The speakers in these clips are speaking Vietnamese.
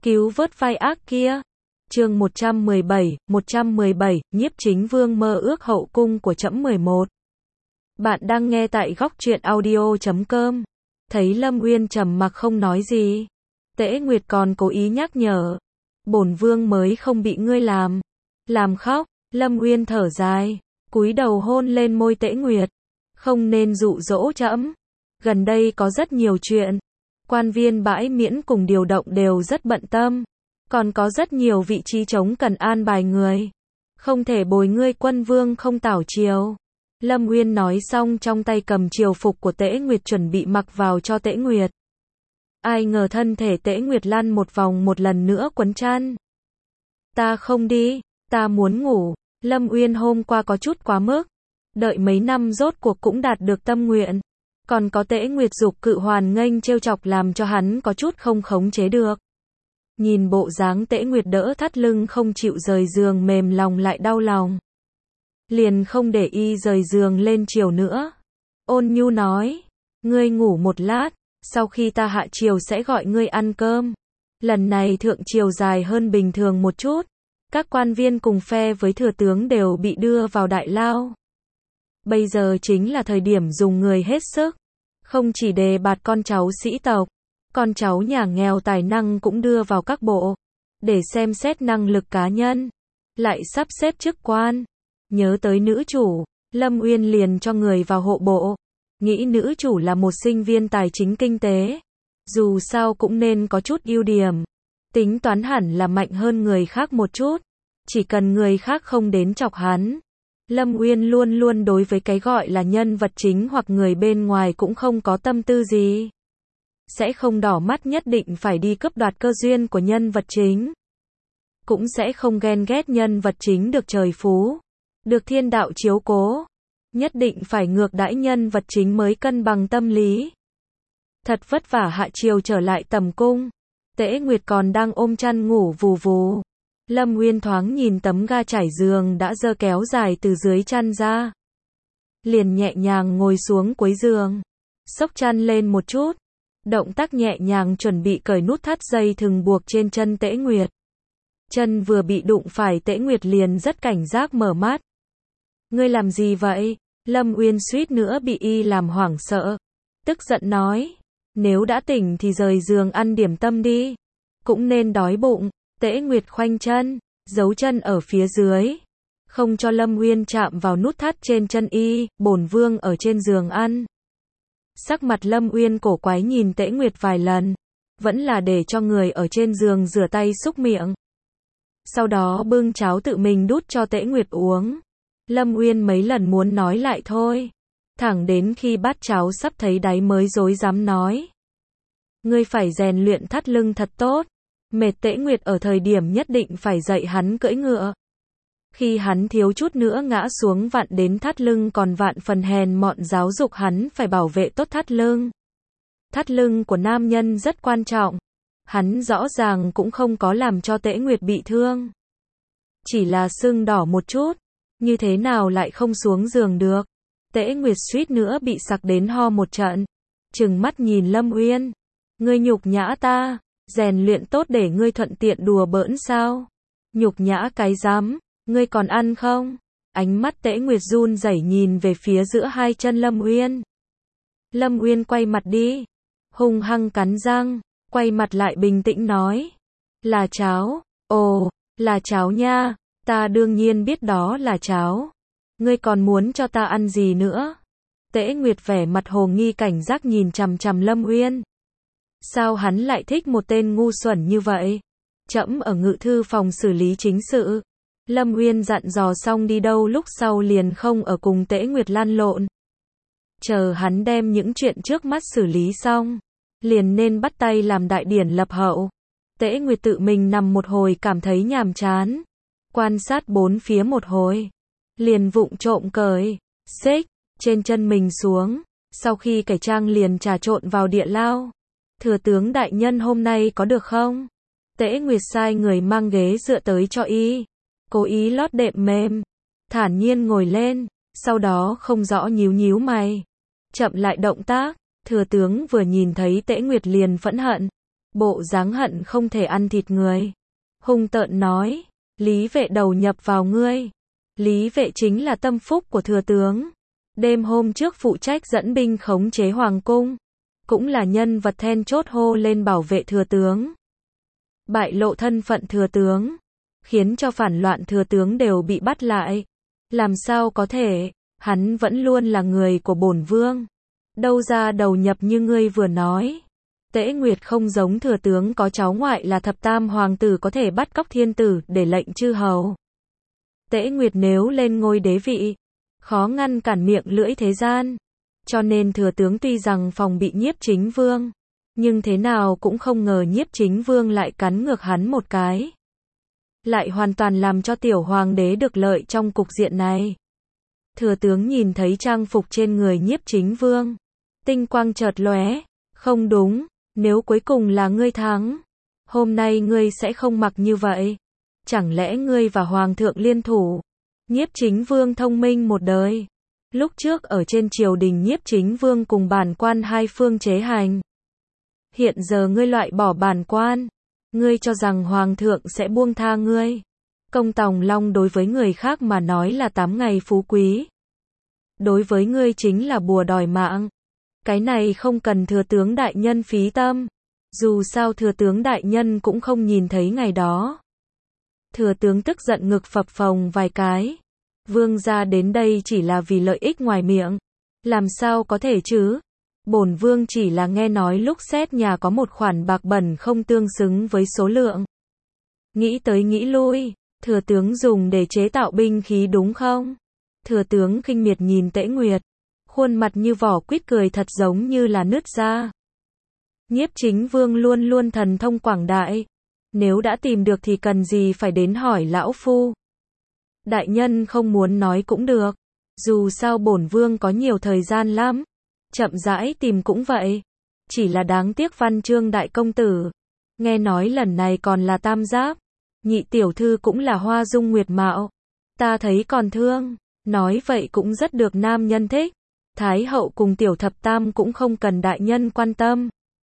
cứu vớt vai ác kia. Chương 117, Nhiếp Chính Vương mơ ước hậu cung của trẫm 11. Bạn đang nghe tại góc truyện audio.com. Thấy Lâm Uyên trầm mặc không nói gì, Tễ Nguyệt còn cố ý nhắc nhở, bổn vương mới không bị ngươi làm khóc. Lâm Uyên thở dài, cúi đầu hôn lên môi Tễ Nguyệt. Không nên dụ dỗ trẫm. Gần đây có rất nhiều chuyện. Quan viên bãi miễn cùng điều động đều rất bận tâm. Còn có rất nhiều vị trí trống cần an bài người. Không thể bồi ngươi quân vương không tảo triều. Lâm Uyên nói xong trong tay cầm triều phục của Tễ Nguyệt chuẩn bị mặc vào cho Tễ Nguyệt. Ai ngờ thân thể Tễ Nguyệt lăn một vòng một lần nữa quấn chăn. Ta không đi, ta muốn ngủ. Lâm Uyên hôm qua có chút quá mức. Đợi mấy năm rốt cuộc cũng đạt được tâm nguyện. Còn có Tễ Nguyệt dục cự hoàn nghênh trêu chọc làm cho hắn có chút không khống chế được. Nhìn bộ dáng Tễ Nguyệt đỡ thắt lưng không chịu rời giường mềm lòng lại đau lòng. Liền không để y rời giường lên chiều nữa. Ôn nhu nói, ngươi ngủ một lát, sau khi ta hạ chiều sẽ gọi ngươi ăn cơm. Lần này thượng chiều dài hơn bình thường một chút. Các quan viên cùng phe với thừa tướng đều bị đưa vào đại lao. Bây giờ chính là thời điểm dùng người hết sức. Không chỉ đề bạt con cháu sĩ tộc, con cháu nhà nghèo tài năng cũng đưa vào các bộ, để xem xét năng lực cá nhân, lại sắp xếp chức quan. Nhớ tới nữ chủ, Lâm Uyên liền cho người vào hộ bộ. Nghĩ nữ chủ là một sinh viên tài chính kinh tế, dù sao cũng nên có chút ưu điểm. Tính toán hẳn là mạnh hơn người khác một chút, chỉ cần người khác không đến chọc hắn. Lâm Uyên luôn luôn đối với cái gọi là nhân vật chính hoặc người bên ngoài cũng không có tâm tư gì. Sẽ không đỏ mắt nhất định phải đi cướp đoạt cơ duyên của nhân vật chính. Cũng sẽ không ghen ghét nhân vật chính được trời phú, được thiên đạo chiếu cố. Nhất định phải ngược đãi nhân vật chính mới cân bằng tâm lý. Thật vất vả hạ chiều trở lại tầm cung. Tễ Nguyệt còn đang ôm chăn ngủ vù vù. Lâm Uyên thoáng nhìn tấm ga trải giường đã dơ kéo dài từ dưới chăn ra. Liền nhẹ nhàng ngồi xuống cuối giường. Xốc chăn lên một chút. Động tác nhẹ nhàng chuẩn bị cởi nút thắt dây thừng buộc trên chân Tễ Nguyệt. Chân vừa bị đụng phải Tễ Nguyệt liền rất cảnh giác mở mắt. Ngươi làm gì vậy? Lâm Uyên suýt nữa bị y làm hoảng sợ. Tức giận nói. Nếu đã tỉnh thì rời giường ăn điểm tâm đi. Cũng nên đói bụng. Tễ Nguyệt khoanh chân, giấu chân ở phía dưới. Không cho Lâm Uyên chạm vào nút thắt trên chân y, bổn vương ở trên giường ăn. Sắc mặt Lâm Uyên cổ quái nhìn Tễ Nguyệt vài lần. Vẫn là để cho người ở trên giường rửa tay xúc miệng. Sau đó bưng cháo tự mình đút cho Tễ Nguyệt uống. Lâm Uyên mấy lần muốn nói lại thôi. Thẳng đến khi bát cháo sắp thấy đáy mới dối dám nói. Ngươi phải rèn luyện thắt lưng thật tốt. Mệt Tễ Nguyệt ở thời điểm nhất định phải dạy hắn cưỡi ngựa. Khi hắn thiếu chút nữa ngã xuống vặn đến thắt lưng còn vạn phần hèn mọn giáo dục hắn phải bảo vệ tốt thắt lưng. Thắt lưng của nam nhân rất quan trọng. Hắn rõ ràng cũng không có làm cho Tễ Nguyệt bị thương. Chỉ là sưng đỏ một chút. Như thế nào lại không xuống giường được. Tễ Nguyệt suýt nữa bị sặc đến ho một trận. Trừng mắt nhìn Lâm Uyên. Ngươi nhục nhã ta. Rèn luyện tốt để ngươi thuận tiện đùa bỡn sao? Nhục nhã cái dám, ngươi còn ăn không? Ánh mắt Tễ Nguyệt run rẩy nhìn về phía giữa hai chân Lâm Uyên. Lâm Uyên quay mặt đi, hung hăng cắn răng, quay mặt lại bình tĩnh nói. Là cháo, ồ, là cháo nha, ta đương nhiên biết đó là cháo. Ngươi còn muốn cho ta ăn gì nữa? Tễ Nguyệt vẻ mặt hồ nghi cảnh giác nhìn chằm chằm Lâm Uyên. Sao hắn lại thích một tên ngu xuẩn như vậy? Trẫm ở ngự thư phòng xử lý chính sự. Lâm Uyên dặn dò xong đi đâu lúc sau liền không ở cùng Tễ Nguyệt lăn lộn. Chờ hắn đem những chuyện trước mắt xử lý xong, liền nên bắt tay làm đại điển lập hậu. Tễ Nguyệt tự mình nằm một hồi cảm thấy nhàm chán. Quan sát bốn phía một hồi. Liền vụng trộm cởi xích trên chân mình xuống. Sau khi cải trang liền trà trộn vào địa lao. Thừa tướng đại nhân hôm nay có được không? Tễ Nguyệt sai người mang ghế dựa tới cho y. Cố ý lót đệm mềm. Thản nhiên ngồi lên. Sau đó không rõ nhíu nhíu mày. Chậm lại động tác. Thừa tướng vừa nhìn thấy Tễ Nguyệt liền phẫn hận. bộ dáng hận không thể ăn thịt người. Hung tợn nói, Lý Vệ đầu nhập vào ngươi. Lý Vệ chính là tâm phúc của thừa tướng. Đêm hôm trước phụ trách dẫn binh khống chế hoàng cung. Cũng là nhân vật then chốt hô lên bảo vệ thừa tướng. Bại lộ thân phận thừa tướng. Khiến cho phản loạn thừa tướng đều bị bắt lại. Làm sao có thể, hắn vẫn luôn là người của bổn vương. Đâu ra đầu nhập như ngươi vừa nói. Tễ Nguyệt không giống thừa tướng có cháu ngoại là thập tam hoàng tử có thể bắt cóc thiên tử để lệnh chư hầu. Tễ Nguyệt nếu lên ngôi đế vị, khó ngăn cản miệng lưỡi thế gian. Cho nên thừa tướng tuy rằng phòng bị Nhiếp Chính Vương, nhưng thế nào cũng không ngờ Nhiếp Chính Vương lại cắn ngược hắn một cái. Lại hoàn toàn làm cho tiểu hoàng đế được lợi trong cục diện này. Thừa tướng nhìn thấy trang phục trên người Nhiếp Chính Vương. Tinh quang chợt lóe. Không đúng, nếu cuối cùng là ngươi thắng, hôm nay ngươi sẽ không mặc như vậy. Chẳng lẽ ngươi và hoàng thượng liên thủ? Nhiếp Chính Vương thông minh một đời. Lúc trước ở trên triều đình Nhiếp Chính Vương cùng bản quan hai phương chế hành. Hiện giờ ngươi loại bỏ bản quan. Ngươi cho rằng hoàng thượng sẽ buông tha ngươi. Công Tòng Long đối với người khác mà nói là 8 ngày phú quý. Đối với ngươi chính là bùa đòi mạng. Cái này không cần thừa tướng đại nhân phí tâm. Dù sao thừa tướng đại nhân cũng không nhìn thấy ngày đó. Thừa tướng tức giận ngực phập phồng vài cái. Vương gia đến đây chỉ là vì lợi ích ngoài miệng. Làm sao có thể chứ? Bổn vương chỉ là nghe nói lúc xét nhà có một khoản bạc bẩn không tương xứng với số lượng. Nghĩ tới nghĩ lui, thừa tướng dùng để chế tạo binh khí đúng không? Thừa tướng khinh miệt nhìn Tễ Nguyệt. Khuôn mặt như vỏ quýt cười thật giống như là nứt ra. Nhiếp Chính Vương luôn luôn thần thông quảng đại. Nếu đã tìm được thì cần gì phải đến hỏi lão phu. Đại nhân không muốn nói cũng được. Dù sao bổn vương có nhiều thời gian lắm. Chậm rãi tìm cũng vậy. Chỉ là đáng tiếc Văn Chương đại công tử. Nghe nói lần này còn là tam giáp. Nhị tiểu thư cũng là hoa dung nguyệt mạo. Ta thấy còn thương. Nói vậy cũng rất được nam nhân thích. Thái hậu cùng tiểu thập tam cũng không cần đại nhân quan tâm.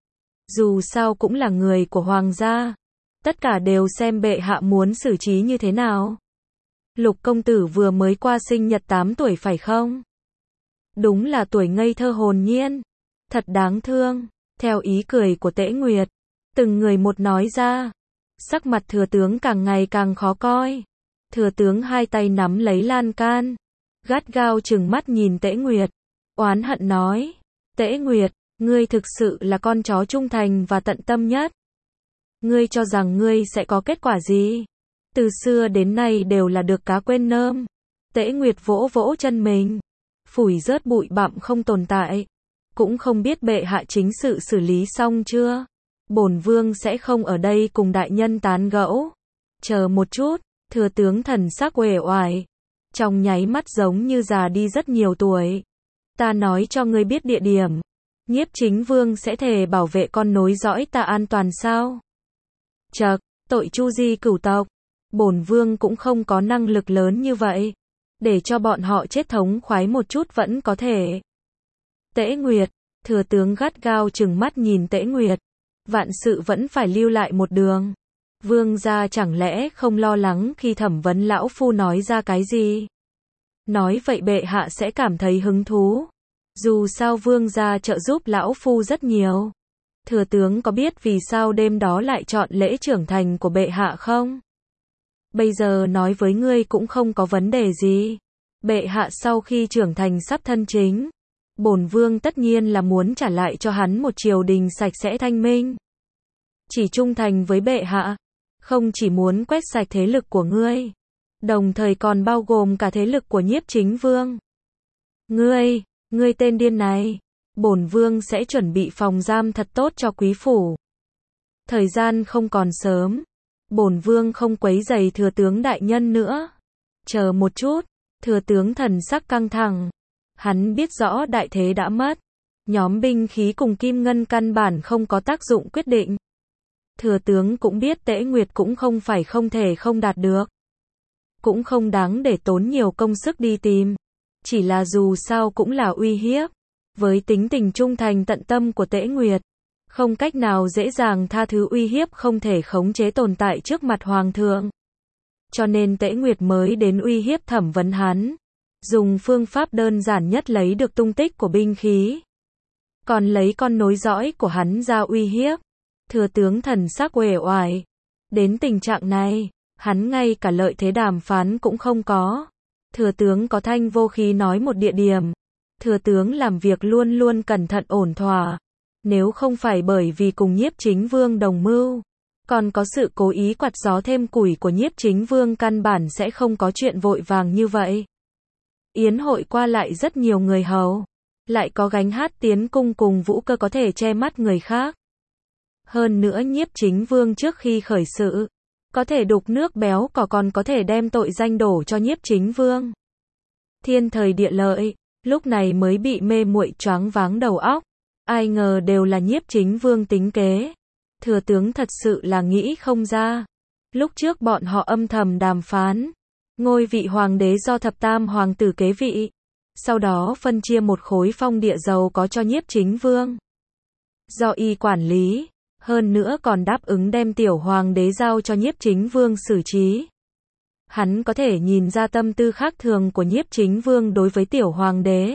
Dù sao cũng là người của hoàng gia. Tất cả đều xem bệ hạ muốn xử trí như thế nào. Lục công tử vừa mới qua sinh nhật 8 tuổi phải không? Đúng là tuổi ngây thơ hồn nhiên. Thật đáng thương. Theo ý cười của Tễ Nguyệt. Từng người một nói ra. Sắc mặt thừa tướng càng ngày càng khó coi. Thừa tướng hai tay nắm lấy lan can. Gắt gao trừng mắt nhìn Tễ Nguyệt. Oán hận nói. Tễ Nguyệt, ngươi thực sự là con chó trung thành và tận tâm nhất. Ngươi cho rằng ngươi sẽ có kết quả gì? Từ xưa đến nay đều là được cá quên nơm. Tễ Nguyệt vỗ vỗ chân mình. Phủi rớt bụi bặm không tồn tại. Cũng không biết bệ hạ chính sự xử lý xong chưa? Bổn vương sẽ không ở đây cùng đại nhân tán gẫu. Chờ một chút, thừa tướng thần sắc uể oải. Trong nháy mắt giống như già đi rất nhiều tuổi. Ta nói cho ngươi biết địa điểm. Nhiếp Chính Vương sẽ thề bảo vệ con nối dõi ta an toàn sao? Chậc, tội chu di cửu tộc. Bổn vương cũng không có năng lực lớn như vậy. Để cho bọn họ chết thống khoái một chút vẫn có thể. Tễ Nguyệt, thừa tướng gắt gao trừng mắt nhìn Tễ Nguyệt. Vạn sự vẫn phải lưu lại một đường. Vương gia chẳng lẽ không lo lắng khi thẩm vấn lão phu nói ra cái gì? Nói vậy bệ hạ sẽ cảm thấy hứng thú. Dù sao vương gia trợ giúp lão phu rất nhiều. Thừa tướng có biết vì sao đêm đó lại chọn lễ trưởng thành của bệ hạ không? Bây giờ nói với ngươi cũng không có vấn đề gì. Bệ hạ sau khi trưởng thành sắp thân chính. Bổn vương tất nhiên là muốn trả lại cho hắn một triều đình sạch sẽ thanh minh. Chỉ trung thành với bệ hạ. Không chỉ muốn quét sạch thế lực của ngươi. Đồng thời còn bao gồm cả thế lực của Nhiếp Chính Vương. Ngươi tên điên này. Bổn vương sẽ chuẩn bị phòng giam thật tốt cho quý phủ. Thời gian không còn sớm. Bổn vương không quấy rầy thừa tướng đại nhân nữa. Chờ một chút. Thừa tướng thần sắc căng thẳng. Hắn biết rõ đại thế đã mất. Nhóm binh khí cùng kim ngân căn bản không có tác dụng quyết định. Thừa tướng cũng biết Tễ Nguyệt cũng không phải không thể không đạt được. Cũng không đáng để tốn nhiều công sức đi tìm. Chỉ là dù sao cũng là uy hiếp. Với tính tình trung thành tận tâm của Tễ Nguyệt. không cách nào dễ dàng tha thứ uy hiếp không thể khống chế tồn tại trước mặt hoàng thượng. Cho nên Tễ Nguyệt mới đến uy hiếp thẩm vấn hắn, dùng phương pháp đơn giản nhất lấy được tung tích của binh khí, còn lấy con nối dõi của hắn ra uy hiếp. Thừa tướng thần sắc uể oải, đến tình trạng này, hắn ngay cả lợi thế đàm phán cũng không có. Thừa tướng có thanh vô khí nói một địa điểm, thừa tướng làm việc luôn luôn cẩn thận ổn thỏa, nếu không phải bởi vì cùng Nhiếp Chính Vương đồng mưu, còn có sự cố ý quạt gió thêm củi của Nhiếp Chính Vương, căn bản sẽ không có chuyện vội vàng như vậy. Yến hội qua lại rất nhiều người hầu, lại có gánh hát tiến cung cùng vũ cơ có thể che mắt người khác. Hơn nữa Nhiếp Chính Vương trước khi khởi sự, có thể đục nước béo cò, còn có thể đem tội danh đổ cho Nhiếp Chính Vương. Thiên thời địa lợi, lúc này mới bị mê muội choáng váng đầu óc. Ai ngờ đều là Nhiếp Chính Vương tính kế. Thừa tướng thật sự là nghĩ không ra. Lúc trước bọn họ âm thầm đàm phán, ngôi vị hoàng đế do thập tam hoàng tử kế vị, sau đó phân chia một khối phong địa giàu có cho Nhiếp Chính Vương, do y quản lý, hơn nữa còn đáp ứng đem tiểu hoàng đế giao cho Nhiếp Chính Vương xử trí. Hắn có thể nhìn ra tâm tư khác thường của Nhiếp Chính Vương đối với tiểu hoàng đế.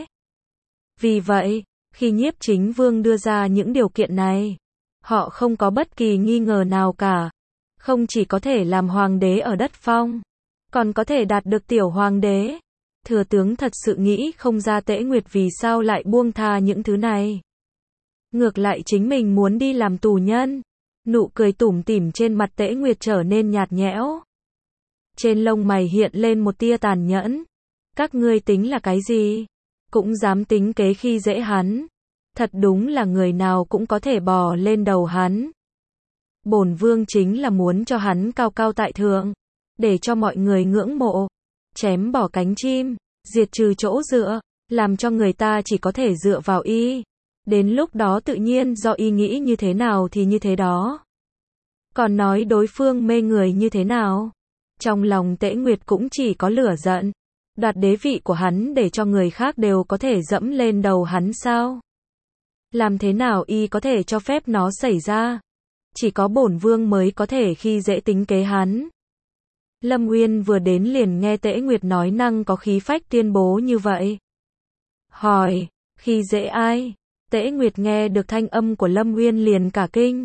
Vì vậy, khi Nhiếp Chính Vương đưa ra những điều kiện này, họ không có bất kỳ nghi ngờ nào cả. Không chỉ có thể làm hoàng đế ở đất phong, còn có thể đạt được tiểu hoàng đế. Thừa tướng thật sự nghĩ không ra Tễ Nguyệt vì sao lại buông tha những thứ này. Ngược lại chính mình muốn đi làm tù nhân. Nụ cười tủm tỉm trên mặt Tễ Nguyệt trở nên nhạt nhẽo. Trên lông mày hiện lên một tia tàn nhẫn. Các ngươi tính là cái gì? Cũng dám tính kế khi dễ hắn. Thật đúng là người nào cũng có thể bò lên đầu hắn. Bổn vương chính là muốn cho hắn cao cao tại thượng, để cho mọi người ngưỡng mộ, chém bỏ cánh chim, diệt trừ chỗ dựa, làm cho người ta chỉ có thể dựa vào y. Đến lúc đó tự nhiên do y nghĩ như thế nào thì như thế đó. Còn nói đối phương mê người như thế nào? Trong lòng Tễ Nguyệt cũng chỉ có lửa giận. Đoạt đế vị của hắn để cho người khác đều có thể dẫm lên đầu hắn sao? Làm thế nào y có thể cho phép nó xảy ra? Chỉ có bổn vương mới có thể khi dễ tính kế hắn. Lâm Uyên vừa đến liền nghe Tễ Nguyệt nói năng có khí phách tuyên bố như vậy. Hỏi, khi dễ ai? Tễ Nguyệt nghe được thanh âm của Lâm Uyên liền cả kinh.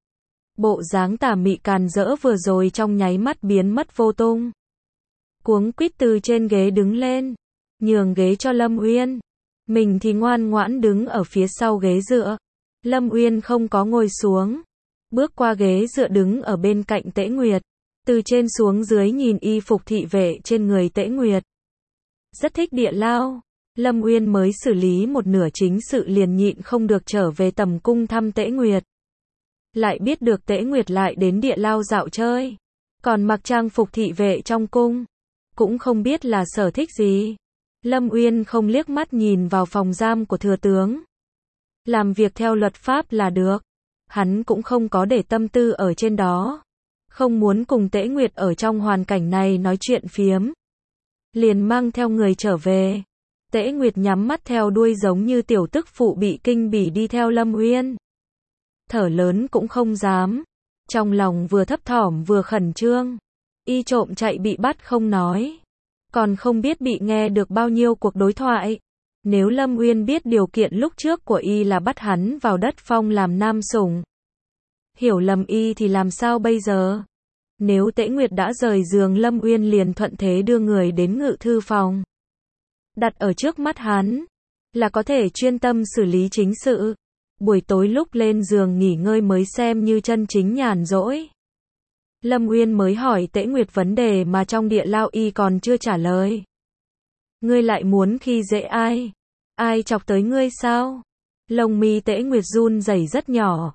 Bộ dáng tà mị càn rỡ vừa rồi trong nháy mắt biến mất vô tung. Cuống quýt từ trên ghế đứng lên, nhường ghế cho Lâm Uyên. Mình thì ngoan ngoãn đứng ở phía sau ghế dựa. Lâm Uyên không có ngồi xuống, bước qua ghế dựa đứng ở bên cạnh Tễ Nguyệt, từ trên xuống dưới nhìn y phục thị vệ trên người Tễ Nguyệt. Rất thích địa lao. Lâm Uyên mới xử lý một nửa chính sự liền nhịn không được trở về tầm cung thăm Tễ Nguyệt. Lại biết được Tễ Nguyệt lại đến địa lao dạo chơi, còn mặc trang phục thị vệ trong cung, cũng không biết là sở thích gì. Lâm Uyên không liếc mắt nhìn vào phòng giam của thừa tướng. Làm việc theo luật pháp là được. Hắn cũng không có để tâm tư ở trên đó. Không muốn cùng Tễ Nguyệt ở trong hoàn cảnh này nói chuyện phiếm. Liền mang theo người trở về. Tễ Nguyệt nhắm mắt theo đuôi giống như tiểu tức phụ bị kinh bỉ đi theo Lâm Uyên. Thở lớn cũng không dám. Trong lòng vừa thấp thỏm vừa khẩn trương. Y trộm chạy bị bắt không nói. Còn không biết bị nghe được bao nhiêu cuộc đối thoại. Nếu Lâm Uyên biết điều kiện lúc trước của y là bắt hắn vào đất phong làm nam sủng, hiểu lầm y thì làm sao bây giờ? Nếu Tễ Nguyệt đã rời giường, Lâm Uyên liền thuận thế đưa người đến ngự thư phòng, đặt ở trước mắt hắn, là có thể chuyên tâm xử lý chính sự. Buổi tối lúc lên giường nghỉ ngơi mới xem như chân chính nhàn rỗi. Lâm Uyên mới hỏi Tễ Nguyệt vấn đề mà trong địa lao y còn chưa trả lời. Ngươi lại muốn khi dễ ai? Ai chọc tới ngươi sao? Lông mi Tễ Nguyệt run rẩy rất nhỏ.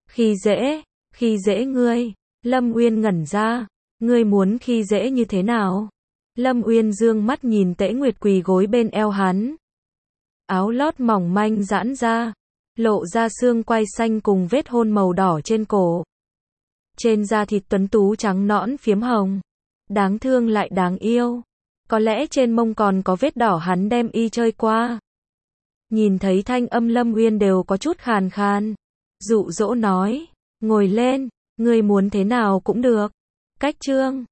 Khi dễ ngươi. Lâm Uyên ngẩn ra. Ngươi muốn khi dễ như thế nào? Lâm Uyên dương mắt nhìn Tễ Nguyệt quỳ gối bên eo hắn. Áo lót mỏng manh giãn ra, lộ ra xương quai xanh cùng vết hôn màu đỏ trên cổ. Trên da thịt tuấn tú trắng nõn phiếm hồng. Đáng thương lại đáng yêu. Có lẽ trên mông còn có vết đỏ hắn đem y chơi qua. Nhìn thấy thanh âm Lâm Uyên đều có chút khàn khàn. dụ dỗ nói, ngồi lên, ngươi muốn thế nào cũng được. Cách chương